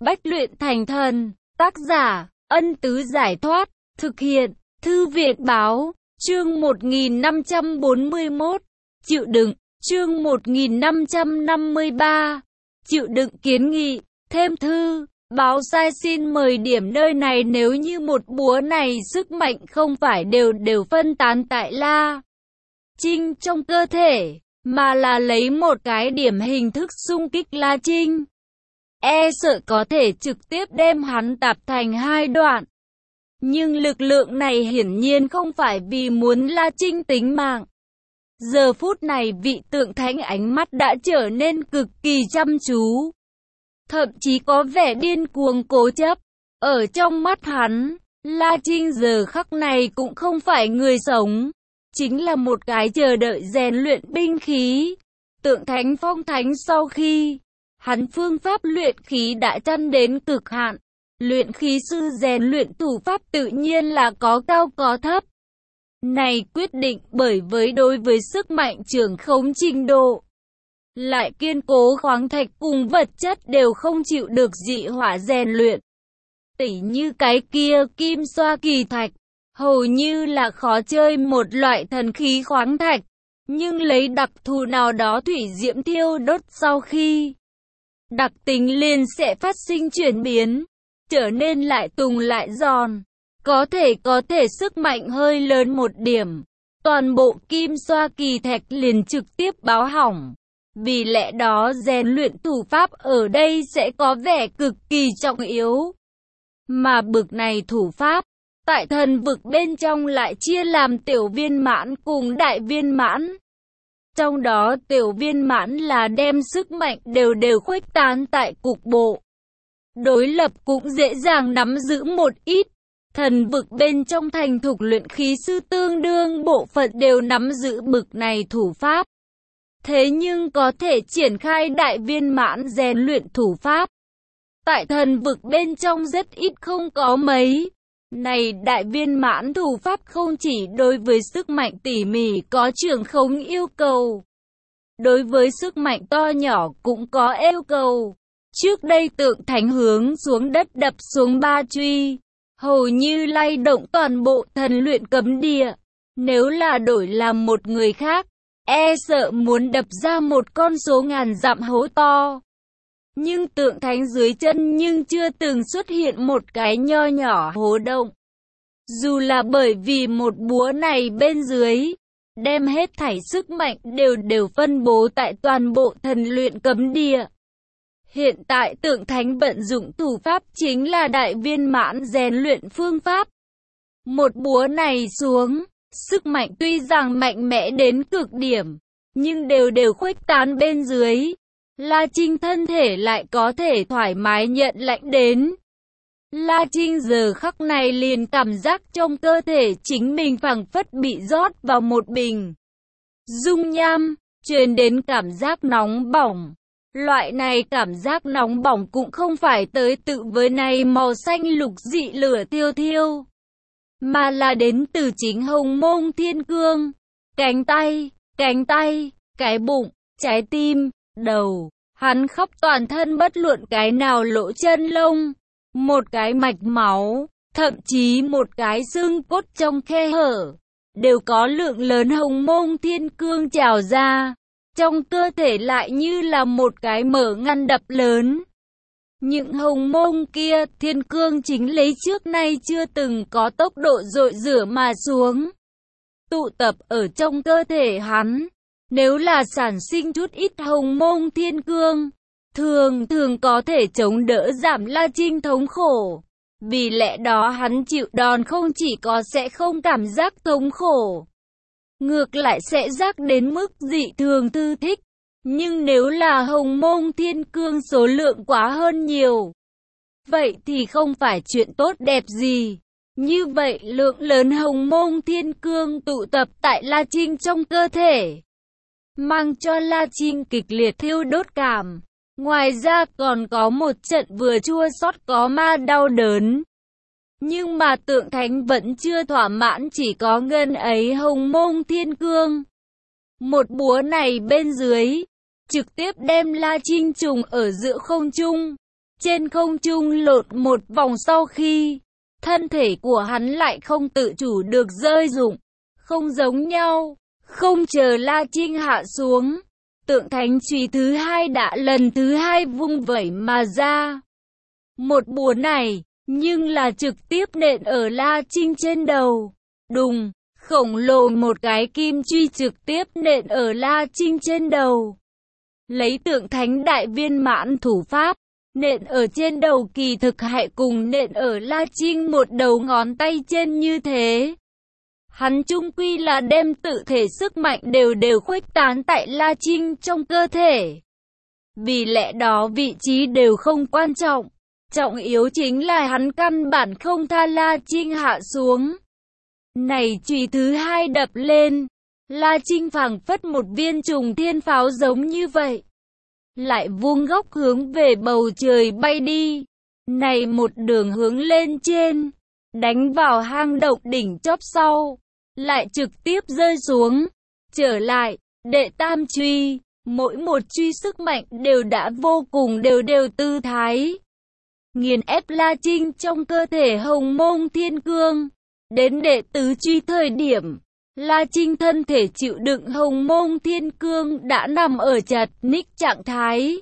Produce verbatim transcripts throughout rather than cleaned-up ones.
Bách luyện thành thần. Tác giả, Ân Tứ Giải Thoát. Thực hiện, Thư viện Báo. Chương một nghìn năm trăm bốn mươi mốt. Chịu đựng. Chương một nghìn năm trăm năm mươi ba. Chịu đựng kiến nghị. Thêm thư. Báo sai xin mời điểm nơi này nếu như một búa này sức mạnh không phải đều đều phân tán tại La Trinh trong cơ thể, mà là lấy một cái điểm hình thức xung kích La Trinh. E sợ có thể trực tiếp đem hắn tạp thành hai đoạn. Nhưng lực lượng này hiển nhiên không phải vì muốn La Trinh tính mạng. Giờ phút này vị tượng thánh ánh mắt đã trở nên cực kỳ chăm chú. Thậm chí có vẻ điên cuồng cố chấp. Ở trong mắt hắn, La Trinh giờ khắc này cũng không phải người sống. Chính là một cái chờ đợi rèn luyện binh khí. Tượng thánh phong thánh sau khi hắn phương pháp luyện khí đã chăn đến cực hạn. Luyện khí sư rèn luyện thủ pháp tự nhiên là có cao có thấp. Này quyết định bởi với đối với sức mạnh trưởng khống trình độ. Lại kiên cố khoáng thạch cùng vật chất đều không chịu được dị hỏa rèn luyện. Tỉ như cái kia kim xoa kỳ thạch, hầu như là khó chơi một loại thần khí khoáng thạch. Nhưng lấy đặc thù nào đó thủy diễm thiêu đốt sau khi đặc tính liền sẽ phát sinh chuyển biến, trở nên lại tùng lại giòn. Có thể có thể sức mạnh hơi lớn một điểm, toàn bộ kim xoa kỳ thạch liền trực tiếp báo hỏng. Vì lẽ đó rèn luyện thủ pháp ở đây sẽ có vẻ cực kỳ trọng yếu. Mà bực này thủ pháp, tại thần vực bên trong lại chia làm tiểu viên mãn cùng đại viên mãn. Trong đó tiểu viên mãn là đem sức mạnh đều đều khuếch tán tại cục bộ. Đối lập cũng dễ dàng nắm giữ một ít. Thần vực bên trong thành thục luyện khí sư tương đương bộ phận đều nắm giữ bực này thủ pháp. Thế nhưng có thể triển khai đại viên mãn rèn luyện thủ pháp. Tại thần vực bên trong rất ít không có mấy. Này đại viên mãn thủ pháp không chỉ đối với sức mạnh tỉ mỉ có trưởng khống yêu cầu. Đối với sức mạnh to nhỏ cũng có yêu cầu. Trước đây tượng thánh hướng xuống đất đập xuống ba truy. Hầu như lay động toàn bộ thần luyện cấm địa. Nếu là đổi làm một người khác, e sợ muốn đập ra một con số ngàn dặm hố to. Nhưng tượng thánh dưới chân nhưng chưa từng xuất hiện một cái nho nhỏ hố động. Dù là bởi vì một búa này bên dưới, đem hết thảy sức mạnh đều đều phân bố tại toàn bộ thần luyện cấm địa. Hiện tại tượng thánh vận dụng thủ pháp chính là đại viên mãn rèn luyện phương pháp. Một búa này xuống, sức mạnh tuy rằng mạnh mẽ đến cực điểm, nhưng đều đều khuếch tán bên dưới. La Trinh thân thể lại có thể thoải mái nhận lãnh đến. La Trinh giờ khắc này liền cảm giác trong cơ thể chính mình phảng phất bị rót vào một bình dung nham, truyền đến cảm giác nóng bỏng. Loại này cảm giác nóng bỏng cũng không phải tới tự với này màu xanh lục dị lửa thiêu thiêu, mà là đến từ chính hồng mông thiên cương, cánh tay, cánh tay, cái bụng, trái tim, đầu, hắn khắp toàn thân bất luận cái nào lỗ chân lông, một cái mạch máu, thậm chí một cái xương cốt trong khe hở, đều có lượng lớn hồng mông thiên cương trào ra. Trong cơ thể lại như là một cái mở ngăn đập lớn. Những hồng mông kia thiên cương chính lấy trước nay chưa từng có tốc độ dội rửa mà xuống. Tụ tập ở trong cơ thể hắn. Nếu là sản sinh chút ít hồng mông thiên cương, thường thường có thể chống đỡ giảm La Trinh thống khổ. Vì lẽ đó hắn chịu đòn không chỉ có sẽ không cảm giác thống khổ, ngược lại sẽ giác đến mức dị thường thư thích. Nhưng nếu là hồng mông thiên cương số lượng quá hơn nhiều, vậy thì không phải chuyện tốt đẹp gì. Như vậy lượng lớn hồng mông thiên cương tụ tập tại La Trinh trong cơ thể, mang cho La Trinh kịch liệt thiêu đốt cảm. Ngoài ra còn có một trận vừa chua xót có ma đau đớn. Nhưng mà tượng thánh vẫn chưa thỏa mãn chỉ có ngân ấy hồng mông thiên cương. Một búa này bên dưới, trực tiếp đem La Trinh trùng ở giữa không trung. trên không trung lộn một vòng sau khi thân thể của hắn lại không tự chủ được rơi rụng. Không giống nhau, không chờ La Trinh hạ xuống, tượng thánh chùy thứ hai đã lần thứ hai vung vẩy mà ra. Một búa này, nhưng là trực tiếp nện ở La Trinh trên đầu. Đùng, khổng lồ một cái kim truy trực tiếp nện ở La Trinh trên đầu. Lấy tượng thánh đại viên mãn thủ pháp, nện ở trên đầu kỳ thực hãy cùng nện ở La Trinh một đầu ngón tay trên như thế. Hắn chung quy là đem tự thể sức mạnh đều đều khuếch tán tại La Trinh trong cơ thể. Vì lẽ đó vị trí đều không quan trọng. Trọng yếu chính là hắn căn bản không tha La Trinh hạ xuống. Này chùy thứ hai đập lên, La Trinh phảng phất một viên trùng thiên pháo giống như vậy. Lại vuông góc hướng về bầu trời bay đi. Này một đường hướng lên trên, đánh vào hang động đỉnh chóp sau, lại trực tiếp rơi xuống, trở lại, đệ tam truy, mỗi một truy sức mạnh đều đã vô cùng đều đều tư thái. Nghiền ép La Trinh trong cơ thể hồng mông thiên cương. Đến đệ tứ truy thời điểm, La Trinh thân thể chịu đựng hồng mông thiên cương đã nằm ở chặt ních trạng thái.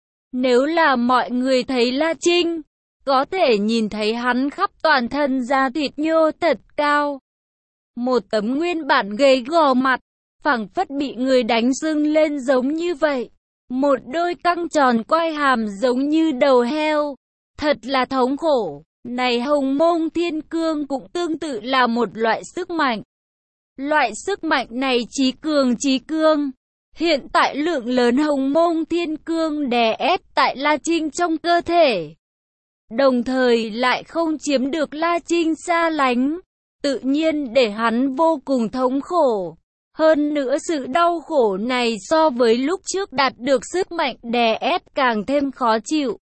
Nếu là mọi người thấy La Trinh, có thể nhìn thấy hắn khắp toàn thân da thịt nhô thật cao. Một tấm nguyên bản gầy gò mặt, phảng phất bị người đánh sưng lên giống như vậy. Một đôi căng tròn quai hàm giống như đầu heo. Thật là thống khổ. Này hồng mông thiên cương cũng tương tự là một loại sức mạnh. Loại sức mạnh này chí cường chí cương. Hiện tại lượng lớn hồng mông thiên cương đè ép tại La Trinh trong cơ thể. Đồng thời lại không chiếm được La Trinh xa lánh. Tự nhiên để hắn vô cùng thống khổ. Hơn nữa sự đau khổ này so với lúc trước đạt được sức mạnh đè ép càng thêm khó chịu.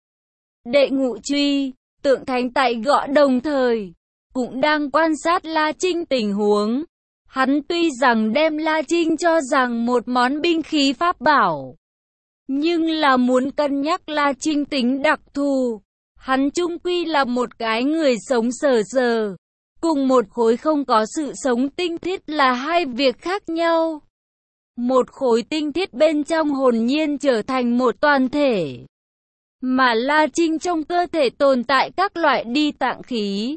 Đệ ngũ truy, tượng thánh tại gõ đồng thời, cũng đang quan sát La Trinh tình huống. Hắn tuy rằng đem La Trinh cho rằng một món binh khí pháp bảo, nhưng là muốn cân nhắc La Trinh tính đặc thù. Hắn chung quy là một cái người sống sờ sờ, cùng một khối không có sự sống tinh thiết là hai việc khác nhau. Một khối tinh thiết bên trong hồn nhiên trở thành một toàn thể. Mà La Trinh trong cơ thể tồn tại các loại đi tạng khí,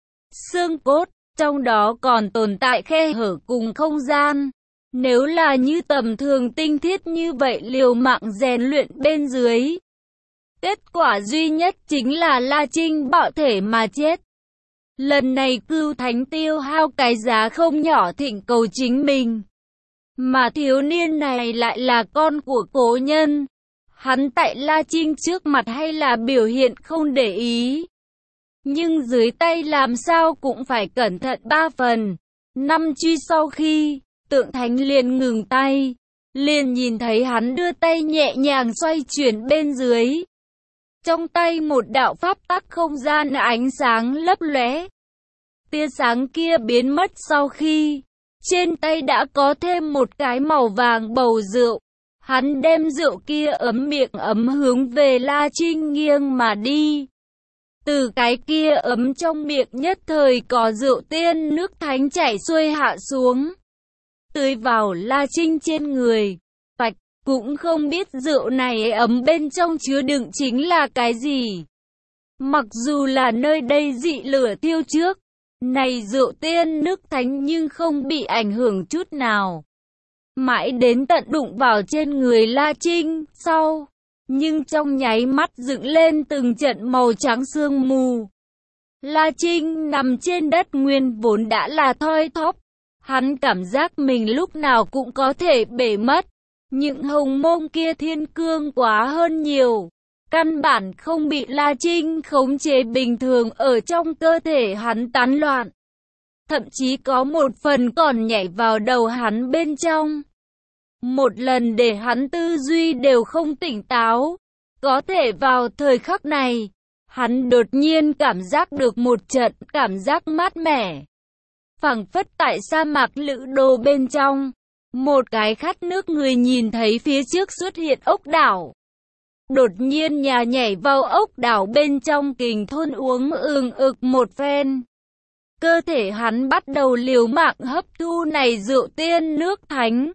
xương cốt, trong đó còn tồn tại khe hở cùng không gian. Nếu là như tầm thường tinh thiết như vậy liều mạng rèn luyện bên dưới, kết quả duy nhất chính là La Trinh bạo thể mà chết. Lần này Cưu Thánh tiêu hao cái giá không nhỏ thỉnh cầu chính mình. Mà thiếu niên này lại là con của cố nhân. Hắn tại La Trinh trước mặt hay là biểu hiện không để ý. Nhưng dưới tay làm sao cũng phải cẩn thận ba phần. Năm truy sau khi, tượng thánh liền ngừng tay. Liền nhìn thấy hắn đưa tay nhẹ nhàng xoay chuyển bên dưới. Trong tay một đạo pháp tắc không gian ánh sáng lấp lóe. Tia sáng kia biến mất sau khi, trên tay đã có thêm một cái màu vàng bầu rượu. Hắn đem rượu kia ấm miệng ấm hướng về La Trinh nghiêng mà đi. Từ cái kia ấm trong miệng nhất thời có rượu tiên nước thánh chảy xuôi hạ xuống, tưới vào La Trinh trên người. Bạch cũng không biết rượu này ấm bên trong chứa đựng chính là cái gì. Mặc dù là nơi đây dị lửa thiêu trước, này rượu tiên nước thánh nhưng không bị ảnh hưởng chút nào. Mãi đến tận đụng vào trên người La Trinh sau, nhưng trong nháy mắt dựng lên từng trận màu trắng sương mù. La Trinh nằm trên đất nguyên vốn đã là thoi thóp. Hắn cảm giác mình lúc nào cũng có thể bể mất. Những hồng mông kia thiên cương quá hơn nhiều. Căn bản không bị La Trinh khống chế bình thường ở trong cơ thể hắn tán loạn. Thậm chí có một phần còn nhảy vào đầu hắn bên trong. Một lần để hắn tư duy đều không tỉnh táo. Có thể vào thời khắc này, hắn đột nhiên cảm giác được một trận cảm giác mát mẻ. Phảng phất tại sa mạc Lữ Đô bên trong, một cái khát nước người nhìn thấy phía trước xuất hiện ốc đảo. đột nhiên nhà nhảy vào ốc đảo bên trong kình thôn uống ừng ực một phen. Cơ thể hắn bắt đầu liều mạng hấp thu này rượu tiên nước thánh.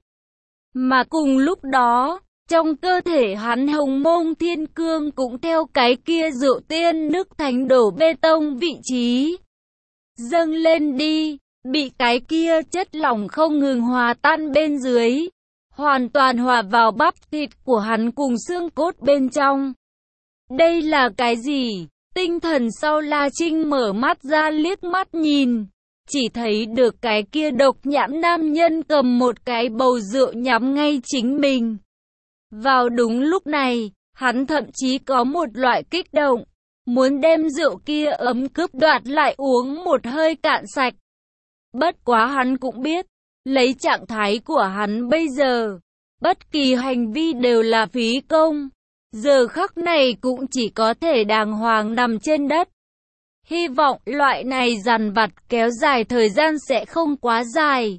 Mà cùng lúc đó, trong cơ thể hắn hồng mông thiên cương cũng theo cái kia rượu tiên nước thánh đổ bê tông vị trí. Dâng lên đi, bị cái kia chất lỏng không ngừng hòa tan bên dưới, hoàn toàn hòa vào bắp thịt của hắn cùng xương cốt bên trong. Đây là cái gì? Tinh thần sau La Trinh mở mắt ra liếc mắt nhìn, chỉ thấy được cái kia độc nhãn nam nhân cầm một cái bầu rượu nhắm ngay chính mình. Vào đúng lúc này, hắn thậm chí có một loại kích động, muốn đem rượu kia ấm cướp đoạt lại uống một hơi cạn sạch. Bất quá hắn cũng biết, lấy trạng thái của hắn bây giờ, bất kỳ hành vi đều là phí công. Giờ khắc này cũng chỉ có thể đàng hoàng nằm trên đất. Hy vọng loại này dằn vặt kéo dài thời gian sẽ không quá dài.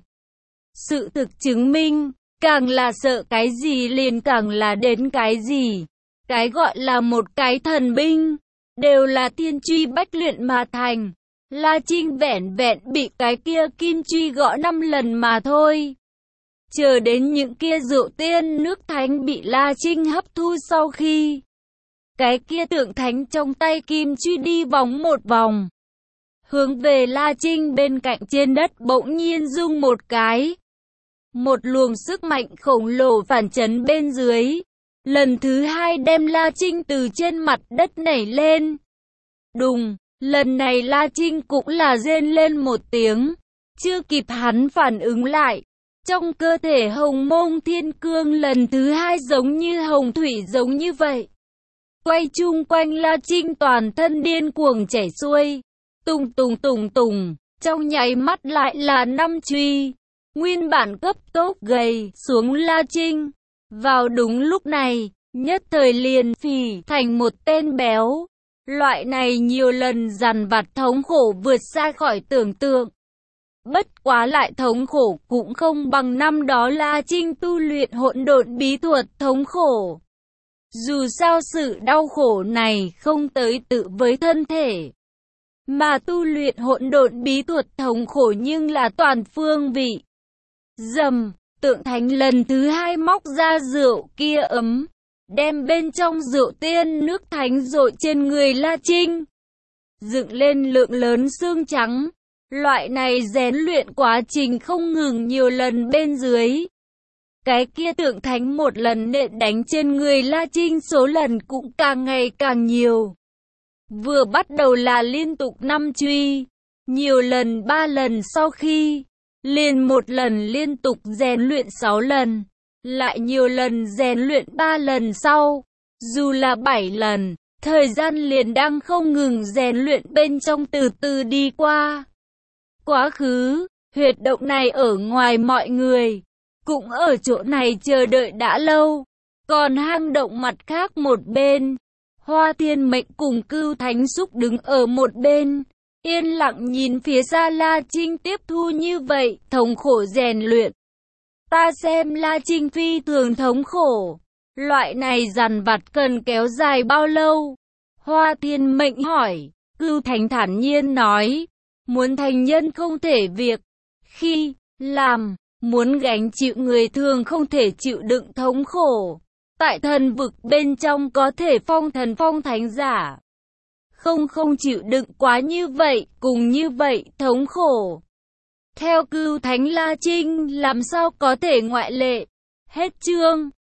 Sự thực chứng minh, càng là sợ cái gì liền càng là đến cái gì. Cái gọi là một cái thần binh, đều là thiên truy bách luyện mà thành. La Trinh vẻn vẹn bị cái kia kim truy gõ năm lần mà thôi. Chờ đến những kia rượu tiên nước thánh bị La Trinh hấp thu sau khi, cái kia tượng thánh trong tay kim truy đi vòng một vòng, hướng về La Trinh bên cạnh trên đất bỗng nhiên rung một cái. Một luồng sức mạnh khổng lồ phản chấn bên dưới, lần thứ hai đem La Trinh từ trên mặt đất nảy lên. Đùng, lần này La Trinh cũng là rên lên một tiếng, chưa kịp hắn phản ứng lại. Trong cơ thể hồng mông thiên cương lần thứ hai giống như hồng thủy giống như vậy. Quay chung quanh La Trinh toàn thân điên cuồng chảy xuôi. Tùng tùng tùng tùng, trong nháy mắt lại là năm truy. Nguyên bản cấp tốc gầy xuống La Trinh. Vào đúng lúc này, nhất thời liền phì thành một tên béo. Loại này nhiều lần dằn vặt thống khổ vượt xa khỏi tưởng tượng. Bất quá lại thống khổ cũng không bằng năm đó La Trinh tu luyện hỗn độn bí thuật thống khổ. Dù sao sự đau khổ này không tới tự với thân thể, mà tu luyện hỗn độn bí thuật thống khổ nhưng là toàn phương vị. Dầm, tượng thánh lần thứ hai móc ra rượu kia ấm, đem bên trong rượu tiên nước thánh dội trên người La Trinh, dựng lên lượng lớn xương trắng. Loại này rèn luyện quá trình không ngừng nhiều lần bên dưới. Cái kia tượng thánh một lần nện đánh trên người La Trinh số lần cũng càng ngày càng nhiều. Vừa bắt đầu là liên tục năm truy, nhiều lần ba lần sau khi, liền một lần liên tục rèn luyện sáu lần, lại nhiều lần rèn luyện ba lần sau, dù là bảy lần, thời gian liền đang không ngừng rèn luyện bên trong từ từ đi qua. Quá khứ, huyệt động này ở ngoài mọi người, cũng ở chỗ này chờ đợi đã lâu. Còn hang động mặt khác một bên, Hoa Thiên Mệnh cùng Cưu Thánh Xúc đứng ở một bên, yên lặng nhìn phía xa La Trinh tiếp thu như vậy, thống khổ rèn luyện. Ta xem La Trinh phi thường thống khổ, loại này dằn vặt cần kéo dài bao lâu? Hoa Thiên Mệnh hỏi. Cưu Thánh thản nhiên nói, muốn thành nhân không thể việc, khi làm, muốn gánh chịu người thường không thể chịu đựng thống khổ. Tại thần vực bên trong có thể phong thần phong thánh giả, không không chịu đựng quá như vậy, cùng như vậy, thống khổ. Theo Cưu Thánh La Trinh làm sao có thể ngoại lệ. Hết chương.